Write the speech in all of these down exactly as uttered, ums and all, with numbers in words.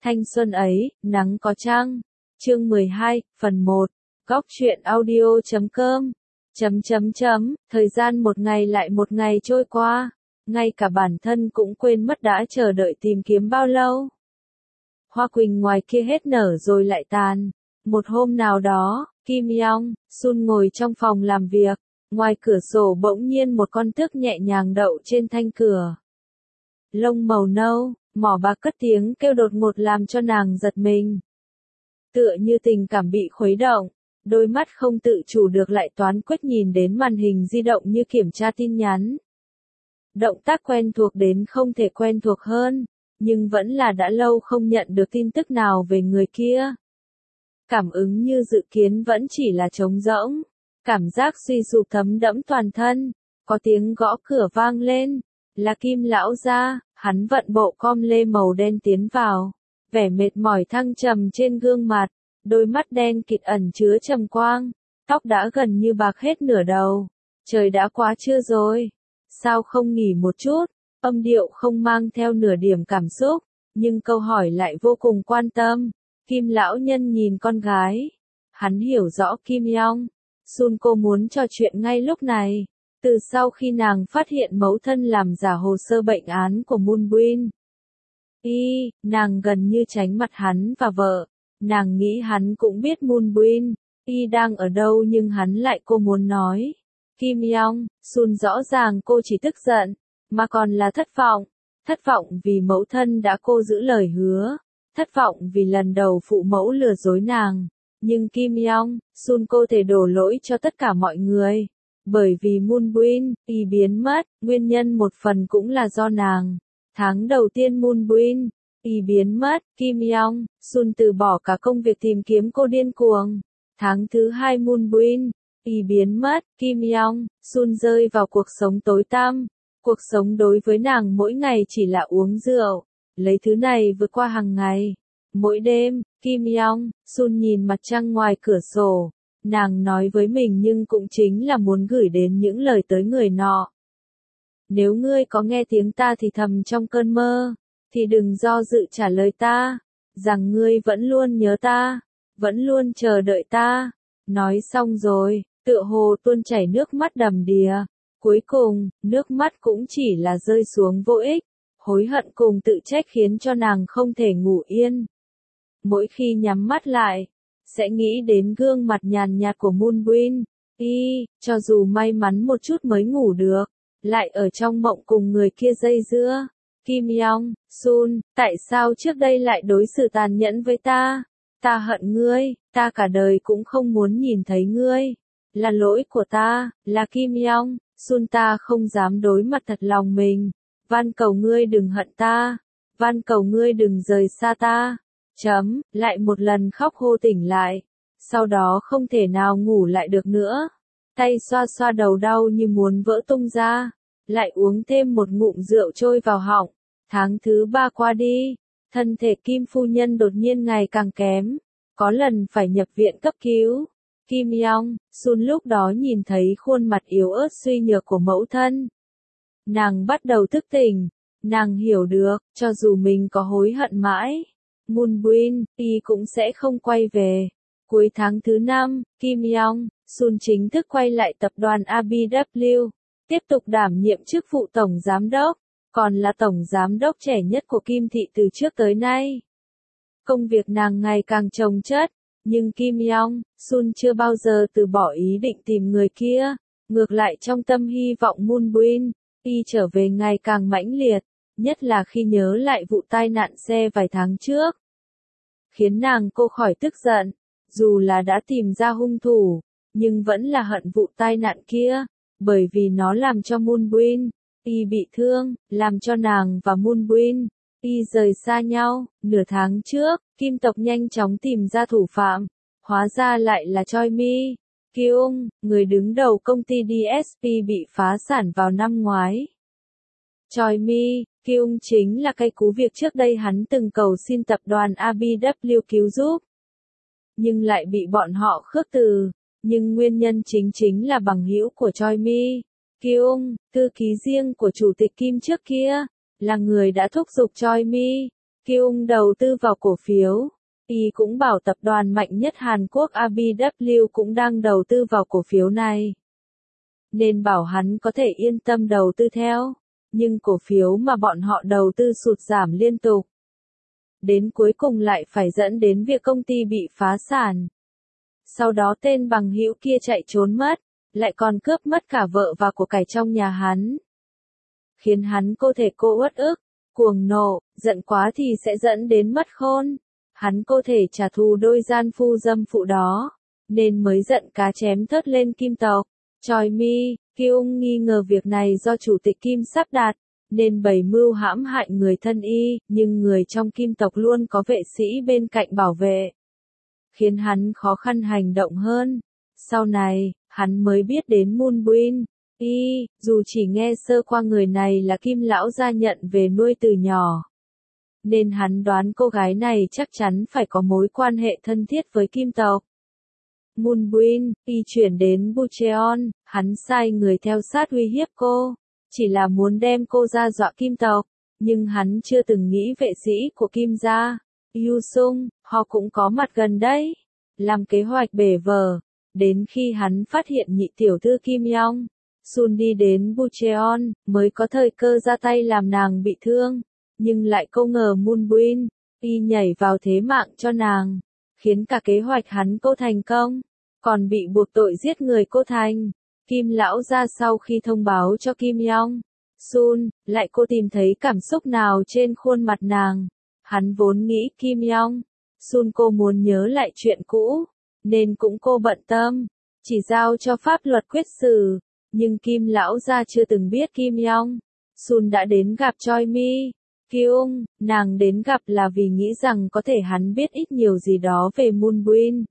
Thanh xuân ấy, nắng có trăng. Chương mười hai, phần một. Góc truyện audio chấm com. Chấm chấm chấm, thời gian một ngày lại một ngày trôi qua, ngay cả bản thân cũng quên mất đã chờ đợi tìm kiếm bao lâu. Hoa quỳnh ngoài kia hết nở rồi lại tàn. Một hôm nào đó, Kim Yong, Sun ngồi trong phòng làm việc, ngoài cửa sổ bỗng nhiên một con tước nhẹ nhàng đậu trên thanh cửa. Lông màu nâu, mỏ bạc cất tiếng kêu đột ngột làm cho nàng giật mình. Tựa như tình cảm bị khuấy động, đôi mắt không tự chủ được lại toán quyết nhìn đến màn hình di động như kiểm tra tin nhắn. Động tác quen thuộc đến không thể quen thuộc hơn, nhưng vẫn là đã lâu không nhận được tin tức nào về người kia. Cảm ứng như dự kiến vẫn chỉ là trống rỗng, cảm giác suy sụp thấm đẫm toàn thân, có tiếng gõ cửa vang lên, là Kim lão gia, hắn vận bộ com lê màu đen tiến vào, vẻ mệt mỏi thăng trầm trên gương mặt, đôi mắt đen kịt ẩn chứa trầm quang, tóc đã gần như bạc hết nửa đầu, trời đã quá trưa rồi, sao không nghỉ một chút, âm điệu không mang theo nửa điểm cảm xúc, nhưng câu hỏi lại vô cùng quan tâm. Kim lão nhân nhìn con gái, hắn hiểu rõ Kim Yong, Sun cô muốn trò chuyện ngay lúc này, từ sau khi nàng phát hiện mẫu thân làm giả hồ sơ bệnh án của Moonbin. Y, nàng gần như tránh mặt hắn và vợ, nàng nghĩ hắn cũng biết Moonbin, Y đang ở đâu nhưng hắn lại cô muốn nói. Kim Yong, Sun rõ ràng cô chỉ tức giận, mà còn là thất vọng, thất vọng vì mẫu thân đã cô giữ lời hứa. Thất vọng vì lần đầu phụ mẫu lừa dối nàng, nhưng Kim Yong, Sun cô thể đổ lỗi cho tất cả mọi người, bởi vì Moonbin, Y biến mất, nguyên nhân một phần cũng là do nàng. Tháng đầu tiên Moonbin, Y biến mất, Kim Yong, Sun từ bỏ cả công việc tìm kiếm cô điên cuồng. Tháng thứ hai Moonbin, Y biến mất, Kim Yong, Sun rơi vào cuộc sống tối tăm. Cuộc sống đối với nàng mỗi ngày chỉ là uống rượu. Lấy thứ này vượt qua hàng ngày. Mỗi đêm, Kim Yong, Sun nhìn mặt trăng ngoài cửa sổ. Nàng nói với mình nhưng cũng chính là muốn gửi đến những lời tới người nọ. Nếu ngươi có nghe tiếng ta thì thầm trong cơn mơ, thì đừng do dự trả lời ta, rằng ngươi vẫn luôn nhớ ta, vẫn luôn chờ đợi ta. Nói xong rồi, tựa hồ tuôn chảy nước mắt đầm đìa. Cuối cùng, nước mắt cũng chỉ là rơi xuống vô ích. Hối hận cùng tự trách khiến cho nàng không thể ngủ yên. Mỗi khi nhắm mắt lại, sẽ nghĩ đến gương mặt nhàn nhạt của Moonbin. Y, cho dù may mắn một chút mới ngủ được, lại ở trong mộng cùng người kia dây dưa. Kim Yong, Sun, tại sao trước đây lại đối xử tàn nhẫn với ta? Ta hận ngươi, ta cả đời cũng không muốn nhìn thấy ngươi. Là lỗi của ta, là Kim Yong, Sun ta không dám đối mặt thật lòng mình. Van cầu ngươi đừng hận ta, van cầu ngươi đừng rời xa ta. Chấm, lại một lần khóc hô tỉnh lại, sau đó không thể nào ngủ lại được nữa. Tay xoa xoa đầu đau như muốn vỡ tung ra, lại uống thêm một ngụm rượu trôi vào họng. Tháng thứ ba qua đi, thân thể Kim phu nhân đột nhiên ngày càng kém, có lần phải nhập viện cấp cứu. Kim Yong, Sun lúc đó nhìn thấy khuôn mặt yếu ớt suy nhược của mẫu thân. Nàng bắt đầu thức tỉnh, nàng hiểu được, cho dù mình có hối hận mãi, Moonbin, Y cũng sẽ không quay về. Cuối tháng thứ năm, Kim Yong, Sun chính thức quay lại tập đoàn a bê vê, tiếp tục đảm nhiệm chức vụ tổng giám đốc, còn là tổng giám đốc trẻ nhất của Kim thị từ trước tới nay. Công việc nàng ngày càng chồng chất, nhưng Kim Yong, Sun chưa bao giờ từ bỏ ý định tìm người kia, ngược lại trong tâm hy vọng Moonbin, Y trở về ngày càng mãnh liệt, nhất là khi nhớ lại vụ tai nạn xe vài tháng trước. Khiến nàng cô khỏi tức giận, dù là đã tìm ra hung thủ, nhưng vẫn là hận vụ tai nạn kia, bởi vì nó làm cho Moonbin, Y bị thương, làm cho nàng và Moonbin, Y rời xa nhau. Nửa tháng trước, Kim tộc nhanh chóng tìm ra thủ phạm, hóa ra lại là Choi Mi. Kyung, người đứng đầu công ty đê ét pê bị phá sản vào năm ngoái. Choi Mi, Kyung chính là cây cú việc trước đây hắn từng cầu xin tập đoàn a bê vê cứu giúp. Nhưng lại bị bọn họ khước từ, nhưng nguyên nhân chính chính là bằng hữu của Choi Mi. Kyung, thư ký riêng của chủ tịch Kim trước kia, là người đã thúc giục Choi Mi, Kyung đầu tư vào cổ phiếu. Y cũng bảo tập đoàn mạnh nhất Hàn Quốc a bê vê cũng đang đầu tư vào cổ phiếu này. Nên bảo hắn có thể yên tâm đầu tư theo. Nhưng cổ phiếu mà bọn họ đầu tư sụt giảm liên tục. Đến cuối cùng lại phải dẫn đến việc công ty bị phá sản. Sau đó tên bằng hữu kia chạy trốn mất, lại còn cướp mất cả vợ và của cải trong nhà hắn. Khiến hắn cô thể cô uất ức, cuồng nộ, giận quá thì sẽ dẫn đến mất khôn. Hắn cô thể trả thù đôi gian phu dâm phụ đó, nên mới giận cá chém thớt lên Kim tộc. Choi Mi, Kyung nghi ngờ việc này do chủ tịch Kim sắp đặt, nên bày mưu hãm hại người thân y, nhưng người trong Kim tộc luôn có vệ sĩ bên cạnh bảo vệ, khiến hắn khó khăn hành động hơn. Sau này, hắn mới biết đến Moon Bin. Y, dù chỉ nghe sơ qua người này là Kim lão gia nhận về nuôi từ nhỏ, nên hắn đoán cô gái này chắc chắn phải có mối quan hệ thân thiết với Kim tộc. Moon Bin, Y chuyển đến Bucheon, hắn sai người theo sát uy hiếp cô, chỉ là muốn đem cô ra dọa Kim tộc, nhưng hắn chưa từng nghĩ vệ sĩ của Kim gia, Yu Sung, họ cũng có mặt gần đấy, làm kế hoạch bể vở. Đến khi hắn phát hiện nhị tiểu thư Kim Yong Sun đi đến Bucheon, mới có thời cơ ra tay làm nàng bị thương, nhưng lại không ngờ Moon Bin, Y nhảy vào thế mạng cho nàng, khiến cả kế hoạch hắn cô thành công, còn bị buộc tội giết người cô thành. Kim lão gia sau khi thông báo cho Kim Yong Sun, lại cô tìm thấy cảm xúc nào trên khuôn mặt nàng. Hắn vốn nghĩ Kim Yong Sun cô muốn nhớ lại chuyện cũ, nên cũng cô bận tâm, chỉ giao cho pháp luật quyết xử. Nhưng Kim lão gia chưa từng biết Kim Yong Sun đã đến gặp Choi Mi, Kyung, nàng đến gặp là vì nghĩ rằng có thể hắn biết ít nhiều gì đó về Moon Bin.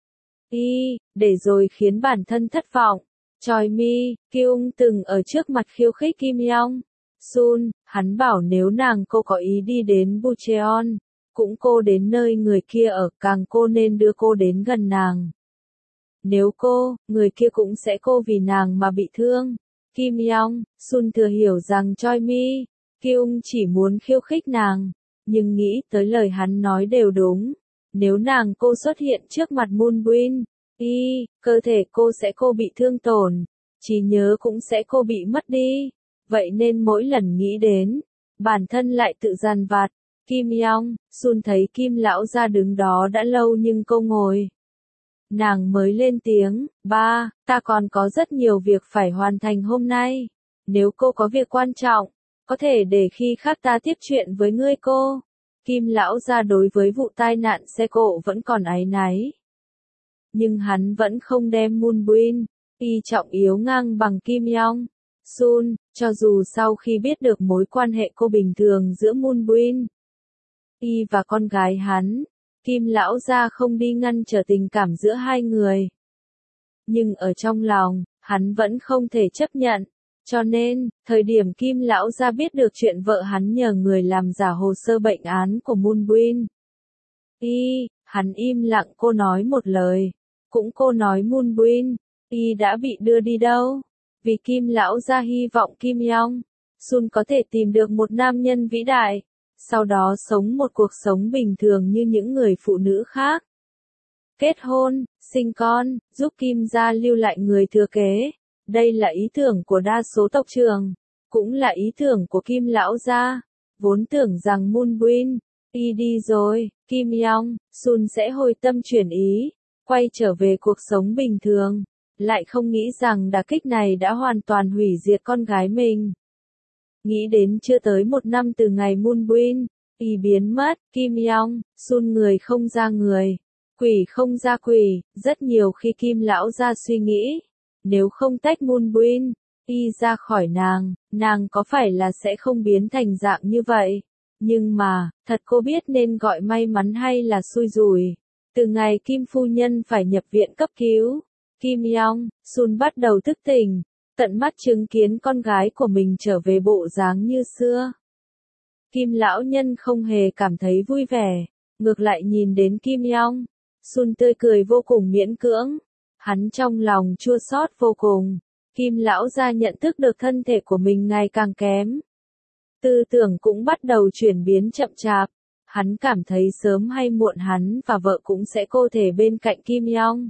Y, để rồi khiến bản thân thất vọng. Choi Mi, Kyung từng ở trước mặt khiêu khích Kim Yong Sun, hắn bảo nếu nàng cô có ý đi đến Bucheon, cũng cô đến nơi người kia ở, càng cô nên đưa cô đến gần nàng. Nếu cô, người kia cũng sẽ cô vì nàng mà bị thương. Kim Yong Sun thừa hiểu rằng Choi Mi, Kyung chỉ muốn khiêu khích nàng, nhưng nghĩ tới lời hắn nói đều đúng. Nếu nàng cô xuất hiện trước mặt Moon Bin, Y, cơ thể cô sẽ cô bị thương tổn, trí nhớ cũng sẽ cô bị mất đi. Vậy nên mỗi lần nghĩ đến, bản thân lại tự dằn vặt. Kim Yong Sun thấy Kim lão gia đứng đó đã lâu nhưng cô ngồi. Nàng mới lên tiếng, ba, ta còn có rất nhiều việc phải hoàn thành hôm nay. Nếu cô có việc quan trọng, có thể để khi khác ta tiếp chuyện với ngươi cô. Kim lão gia đối với vụ tai nạn xe cộ vẫn còn áy náy. Nhưng hắn vẫn không đem Moon Bin, Y trọng yếu ngang bằng Kim Yong Sun, cho dù sau khi biết được mối quan hệ cô bình thường giữa Moon Bin, Y và con gái hắn, Kim lão gia không đi ngăn trở tình cảm giữa hai người. Nhưng ở trong lòng, hắn vẫn không thể chấp nhận. Cho nên, thời điểm Kim lão gia biết được chuyện vợ hắn nhờ người làm giả hồ sơ bệnh án của Moon Bin, Y, hắn im lặng cô nói một lời. Cũng cô nói Moon Bin, Y đã bị đưa đi đâu? Vì Kim lão gia hy vọng Kim Yong Sun có thể tìm được một nam nhân vĩ đại, sau đó sống một cuộc sống bình thường như những người phụ nữ khác. Kết hôn, sinh con, giúp Kim gia lưu lại người thừa kế. Đây là ý tưởng của đa số tộc trưởng, cũng là ý tưởng của Kim lão gia. Vốn tưởng rằng Moon Bin, Y đi rồi, Kim Yong Sun sẽ hồi tâm chuyển ý, quay trở về cuộc sống bình thường. Lại không nghĩ rằng đả kích này đã hoàn toàn hủy diệt con gái mình. Nghĩ đến chưa tới một năm từ ngày Moon Bin, Y biến mất, Kim Yong Sun người không ra người, quỷ không ra quỷ. Rất nhiều khi Kim lão gia suy nghĩ, nếu không tách Moon Bin, Y ra khỏi nàng, nàng có phải là sẽ không biến thành dạng như vậy? Nhưng mà, thật cô biết nên gọi may mắn hay là xui rủi. Từ ngày Kim phu nhân phải nhập viện cấp cứu, Kim Yong Sun bắt đầu thức tỉnh, tận mắt chứng kiến con gái của mình trở về bộ dáng như xưa. Kim lão nhân không hề cảm thấy vui vẻ, ngược lại nhìn đến Kim Yong Sun tươi cười vô cùng miễn cưỡng. Hắn trong lòng chua xót vô cùng. Kim lão gia nhận thức được thân thể của mình ngày càng kém. Tư tưởng cũng bắt đầu chuyển biến chậm chạp. Hắn cảm thấy sớm hay muộn hắn và vợ cũng sẽ cô thể bên cạnh Kim Yong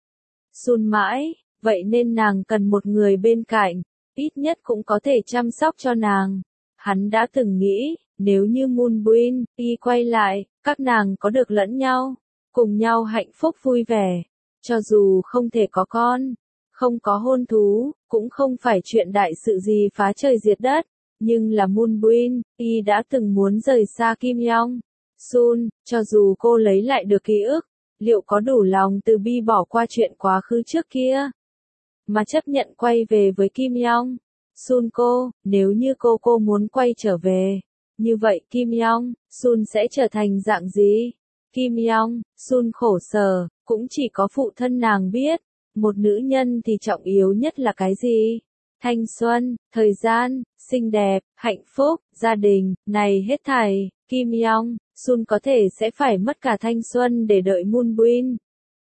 Sun mãi, vậy nên nàng cần một người bên cạnh, ít nhất cũng có thể chăm sóc cho nàng. Hắn đã từng nghĩ, nếu như Moonbin, y quay lại, các nàng có được lẫn nhau, cùng nhau hạnh phúc vui vẻ, cho dù không thể có con, không có hôn thú, cũng không phải chuyện đại sự gì phá trời diệt đất, nhưng là Moonbin, y đã từng muốn rời xa Kim Yong Sun, cho dù cô lấy lại được ký ức, liệu có đủ lòng từ bi bỏ qua chuyện quá khứ trước kia, mà chấp nhận quay về với Kim Yong Sun cô, nếu như cô cô muốn quay trở về, như vậy Kim Yong Sun sẽ trở thành dạng gì? Kim Yong Sun khổ sở, cũng chỉ có phụ thân nàng biết, một nữ nhân thì trọng yếu nhất là cái gì? Thanh xuân, thời gian, xinh đẹp, hạnh phúc, gia đình, này hết thảy, Kim Yong Sun có thể sẽ phải mất cả thanh xuân để đợi Moonbin.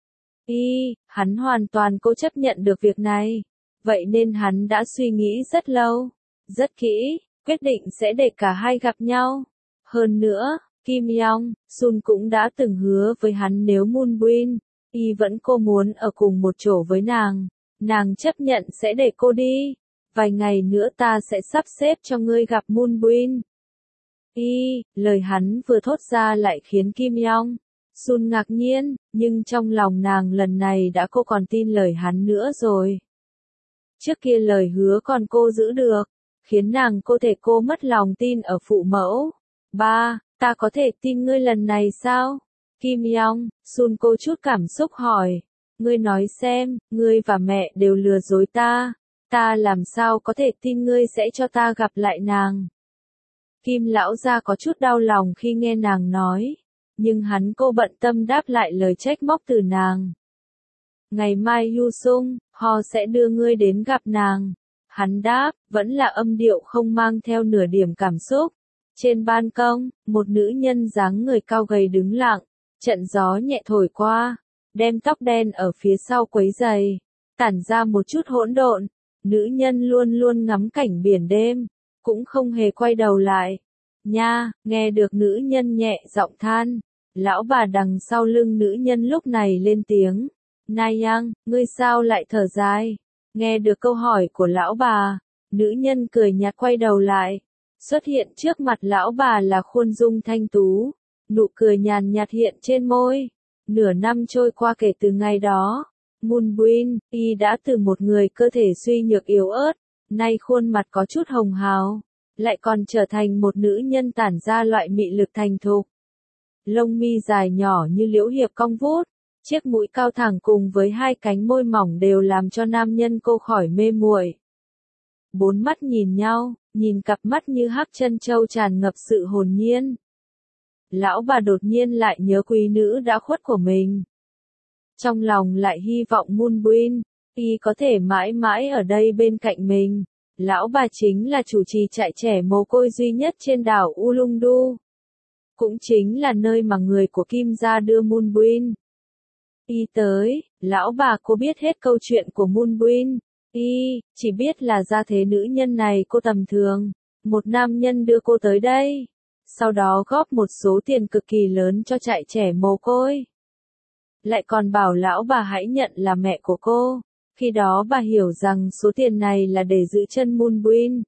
Y, hắn hoàn toàn cố chấp nhận được việc này, vậy nên hắn đã suy nghĩ rất lâu, rất kỹ, quyết định sẽ để cả hai gặp nhau. Hơn nữa, Kim Yong Sun cũng đã từng hứa với hắn nếu Moonbin, y vẫn cô muốn ở cùng một chỗ với nàng, nàng chấp nhận sẽ để cô đi. Vài ngày nữa ta sẽ sắp xếp cho ngươi gặp Moonbin. Y, lời hắn vừa thốt ra lại khiến Kim Yong Sun ngạc nhiên, nhưng trong lòng nàng lần này đã cô còn tin lời hắn nữa rồi. Trước kia lời hứa còn cô giữ được, khiến nàng cô thể cô mất lòng tin ở phụ mẫu. Ba, ta có thể tin ngươi lần này sao? Kim Yong Sun cô chút cảm xúc hỏi. Ngươi nói xem, ngươi và mẹ đều lừa dối ta. Ta làm sao có thể tin ngươi sẽ cho ta gặp lại nàng? Kim lão gia có chút đau lòng khi nghe nàng nói, nhưng hắn cô bận tâm đáp lại lời trách móc từ nàng. Ngày mai Yu Sung, họ sẽ đưa ngươi đến gặp nàng. Hắn đáp, vẫn là âm điệu không mang theo nửa điểm cảm xúc. Trên ban công, một nữ nhân dáng người cao gầy đứng lặng, trận gió nhẹ thổi qua, đem tóc đen ở phía sau quấy giày, tản ra một chút hỗn độn. Nữ nhân luôn luôn ngắm cảnh biển đêm, cũng không hề quay đầu lại. Nha, nghe được nữ nhân nhẹ giọng than, lão bà đằng sau lưng nữ nhân lúc này lên tiếng. Nayang, ngươi sao lại thở dài? Nghe được câu hỏi của lão bà, nữ nhân cười nhạt quay đầu lại. Xuất hiện trước mặt lão bà là khuôn dung thanh tú, nụ cười nhàn nhạt hiện trên môi. Nửa năm trôi qua kể từ ngày đó, Moonbin, y đã từ một người cơ thể suy nhược yếu ớt, nay khuôn mặt có chút hồng hào, lại còn trở thành một nữ nhân tản ra loại mị lực thành thục. Lông mi dài nhỏ như liễu hiệp cong vút, chiếc mũi cao thẳng cùng với hai cánh môi mỏng đều làm cho nam nhân cô khỏi mê muội. Bốn mắt nhìn nhau, nhìn cặp mắt như hắc chân châu tràn ngập sự hồn nhiên. Lão bà đột nhiên lại nhớ quý nữ đã khuất của mình. Trong lòng lại hy vọng Moonbin, y có thể mãi mãi ở đây bên cạnh mình. Lão bà chính là chủ trì trại trẻ mồ côi duy nhất trên đảo Ulungdu. Cũng chính là nơi mà người của Kim gia đưa Moonbin. Y tới, lão bà cô biết hết câu chuyện của Moonbin. Y, chỉ biết là gia thế nữ nhân này cô tầm thường. Một nam nhân đưa cô tới đây. Sau đó góp một số tiền cực kỳ lớn cho trại trẻ mồ côi. Lại còn bảo lão bà hãy nhận là mẹ của cô. Khi đó bà hiểu rằng số tiền này là để giữ chân Moonbin.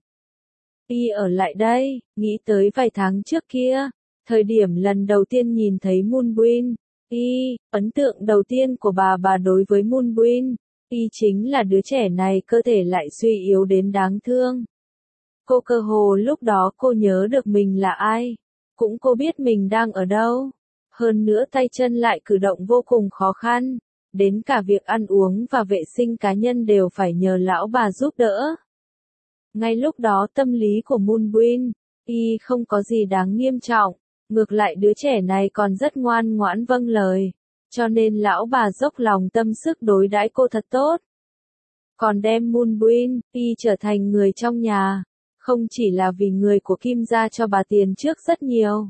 Y ở lại đây, nghĩ tới vài tháng trước kia, thời điểm lần đầu tiên nhìn thấy Moonbin. Y, ấn tượng đầu tiên của bà bà đối với Moonbin, y chính là đứa trẻ này cơ thể lại suy yếu đến đáng thương. Cô cơ hồ lúc đó cô nhớ được mình là ai, cũng cô biết mình đang ở đâu. Hơn nữa tay chân lại cử động vô cùng khó khăn, đến cả việc ăn uống và vệ sinh cá nhân đều phải nhờ lão bà giúp đỡ. Ngay lúc đó tâm lý của Moonbin, y không có gì đáng nghiêm trọng, ngược lại đứa trẻ này còn rất ngoan ngoãn vâng lời, cho nên lão bà dốc lòng tâm sức đối đãi cô thật tốt. Còn đem Moonbin, y trở thành người trong nhà, không chỉ là vì người của Kim gia cho bà tiền trước rất nhiều,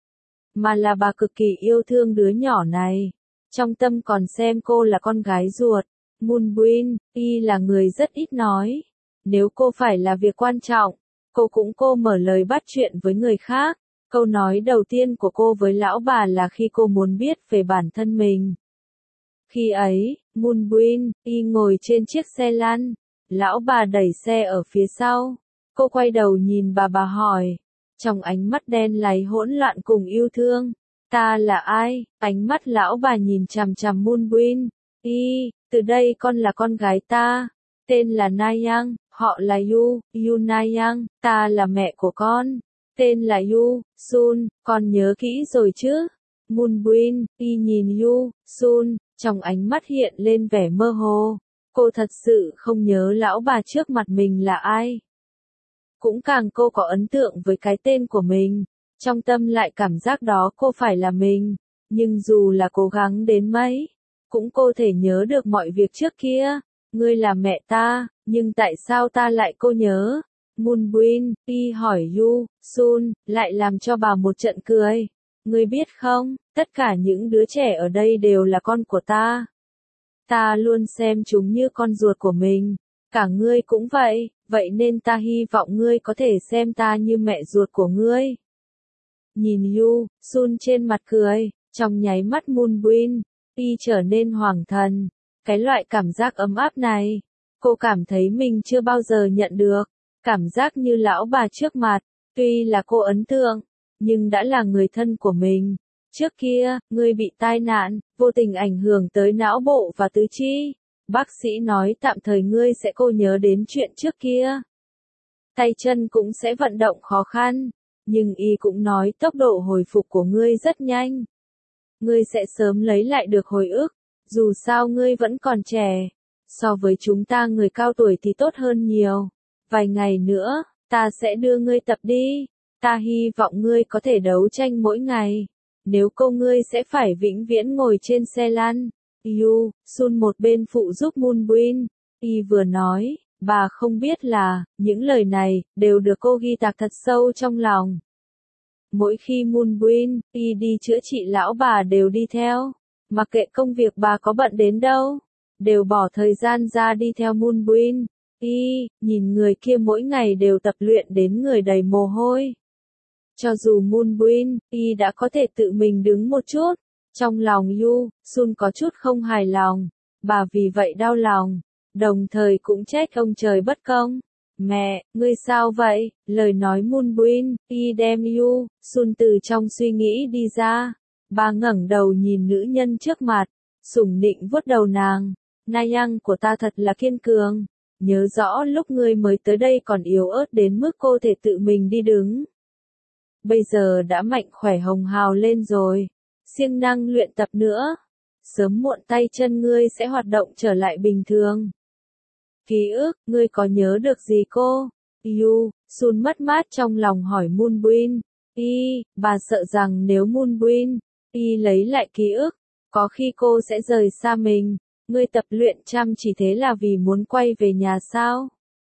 mà là bà cực kỳ yêu thương đứa nhỏ này. Trong tâm còn xem cô là con gái ruột. Moonbin, y là người rất ít nói. Nếu cô phải là việc quan trọng, cô cũng cô mở lời bắt chuyện với người khác. Câu nói đầu tiên của cô với lão bà là khi cô muốn biết về bản thân mình. Khi ấy, Moonbin, y ngồi trên chiếc xe lăn. Lão bà đẩy xe ở phía sau. Cô quay đầu nhìn bà bà hỏi. Trong ánh mắt đen láy hỗn loạn cùng yêu thương. Ta là ai? Ánh mắt lão bà nhìn chằm chằm Moonbin. Y, từ đây con là con gái ta. Tên là Nayang, họ là Yu, Yu Nayang, ta là mẹ của con. Tên là Yu, Sun, con nhớ kỹ rồi chứ? Moonbin, y nhìn Yu, Sun, trong ánh mắt hiện lên vẻ mơ hồ. Cô thật sự không nhớ lão bà trước mặt mình là ai. Cũng càng cô có ấn tượng với cái tên của mình. Trong tâm lại cảm giác đó cô phải là mình. Nhưng dù là cố gắng đến mấy, cũng cô thể nhớ được mọi việc trước kia. Ngươi là mẹ ta, nhưng tại sao ta lại cô nhớ? Moonbin, y hỏi Yu, Sun, lại làm cho bà một trận cười. Ngươi biết không, tất cả những đứa trẻ ở đây đều là con của ta. Ta luôn xem chúng như con ruột của mình. Cả ngươi cũng vậy, vậy nên ta hy vọng ngươi có thể xem ta như mẹ ruột của ngươi. Nhìn Yu, Sun trên mặt cười, trong nháy mắt Moonbin, y trở nên hoàng thần. Cái loại cảm giác ấm áp này, cô cảm thấy mình chưa bao giờ nhận được. Cảm giác như lão bà trước mặt, tuy là cô ấn tượng, nhưng đã là người thân của mình. Trước kia, ngươi bị tai nạn, vô tình ảnh hưởng tới não bộ và tứ chi. Bác sĩ nói tạm thời ngươi sẽ cô nhớ đến chuyện trước kia. Tay chân cũng sẽ vận động khó khăn, nhưng y cũng nói tốc độ hồi phục của ngươi rất nhanh. Ngươi sẽ sớm lấy lại được hồi ức, dù sao ngươi vẫn còn trẻ. So với chúng ta người cao tuổi thì tốt hơn nhiều. Vài ngày nữa, ta sẽ đưa ngươi tập đi. Ta hy vọng ngươi có thể đấu tranh mỗi ngày. Nếu cô ngươi sẽ phải vĩnh viễn ngồi trên xe lăn. Yu, Sun một bên phụ giúp Moonbin. Y vừa nói, bà không biết là, những lời này, đều được cô ghi tạc thật sâu trong lòng. Mỗi khi Moonbin, y đi chữa trị lão bà đều đi theo. Mặc kệ công việc bà có bận đến đâu, đều bỏ thời gian ra đi theo Moonbin. Y, nhìn người kia mỗi ngày đều tập luyện đến người đầy mồ hôi. Cho dù Moonbin, y đã có thể tự mình đứng một chút. Trong lòng Yu, Sun có chút không hài lòng. Bà vì vậy đau lòng. Đồng thời cũng trách ông trời bất công. Mẹ, ngươi sao vậy? Lời nói Moonbin, y đem Yu, Sun từ trong suy nghĩ đi ra. Bà ngẩng đầu nhìn nữ nhân trước mặt. Sủng nịnh vuốt đầu nàng. Nayang của ta thật là kiên cường. Nhớ rõ lúc ngươi mới tới đây còn yếu ớt đến mức cô thể tự mình đi đứng. Bây giờ đã mạnh khỏe hồng hào lên rồi. Siêng năng luyện tập nữa. Sớm muộn tay chân ngươi sẽ hoạt động trở lại bình thường. Ký ức, ngươi có nhớ được gì cô? Yu, Sun mất mát trong lòng hỏi Moonbin. Y, bà sợ rằng nếu Moonbin, y lấy lại ký ức, có khi cô sẽ rời xa mình. Ngươi tập luyện chăm chỉ thế là vì muốn quay về nhà sao?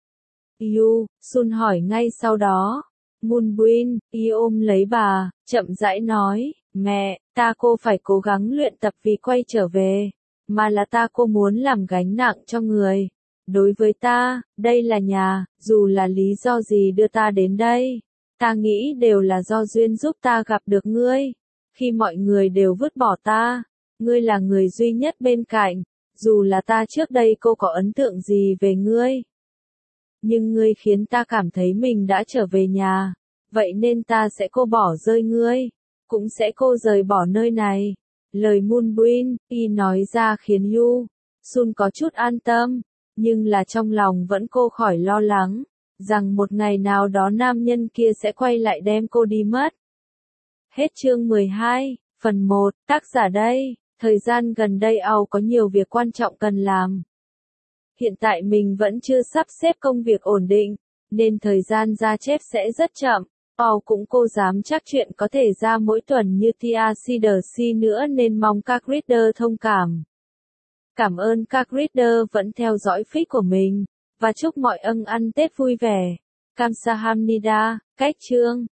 Yu, Sun hỏi ngay sau đó. Moonbin, y ôm lấy bà, chậm rãi nói, mẹ, ta cô phải cố gắng luyện tập vì quay trở về, mà là ta cô muốn làm gánh nặng cho người. Đối với ta, đây là nhà, dù là lý do gì đưa ta đến đây, ta nghĩ đều là do duyên giúp ta gặp được ngươi. Khi mọi người đều vứt bỏ ta, ngươi là người duy nhất bên cạnh, dù là ta trước đây cô có ấn tượng gì về ngươi. Nhưng ngươi khiến ta cảm thấy mình đã trở về nhà, vậy nên ta sẽ cô bỏ rơi ngươi, cũng sẽ cô rời bỏ nơi này. Lời Moonbin, y nói ra khiến Yu, Sun có chút an tâm, nhưng là trong lòng vẫn cô khỏi lo lắng, rằng một ngày nào đó nam nhân kia sẽ quay lại đem cô đi mất. Hết chương mười hai, phần một, tác giả đây, thời gian gần đây Âu có nhiều việc quan trọng cần làm. Hiện tại mình vẫn chưa sắp xếp công việc ổn định, nên thời gian ra chép sẽ rất chậm. Âu cũng cô dám chắc chuyện có thể ra mỗi tuần như tê rờ xê đê nữa nên mong các reader thông cảm. Cảm ơn các reader vẫn theo dõi feed của mình, và chúc mọi ân ăn Tết vui vẻ. Kamsahamnida, cách chương.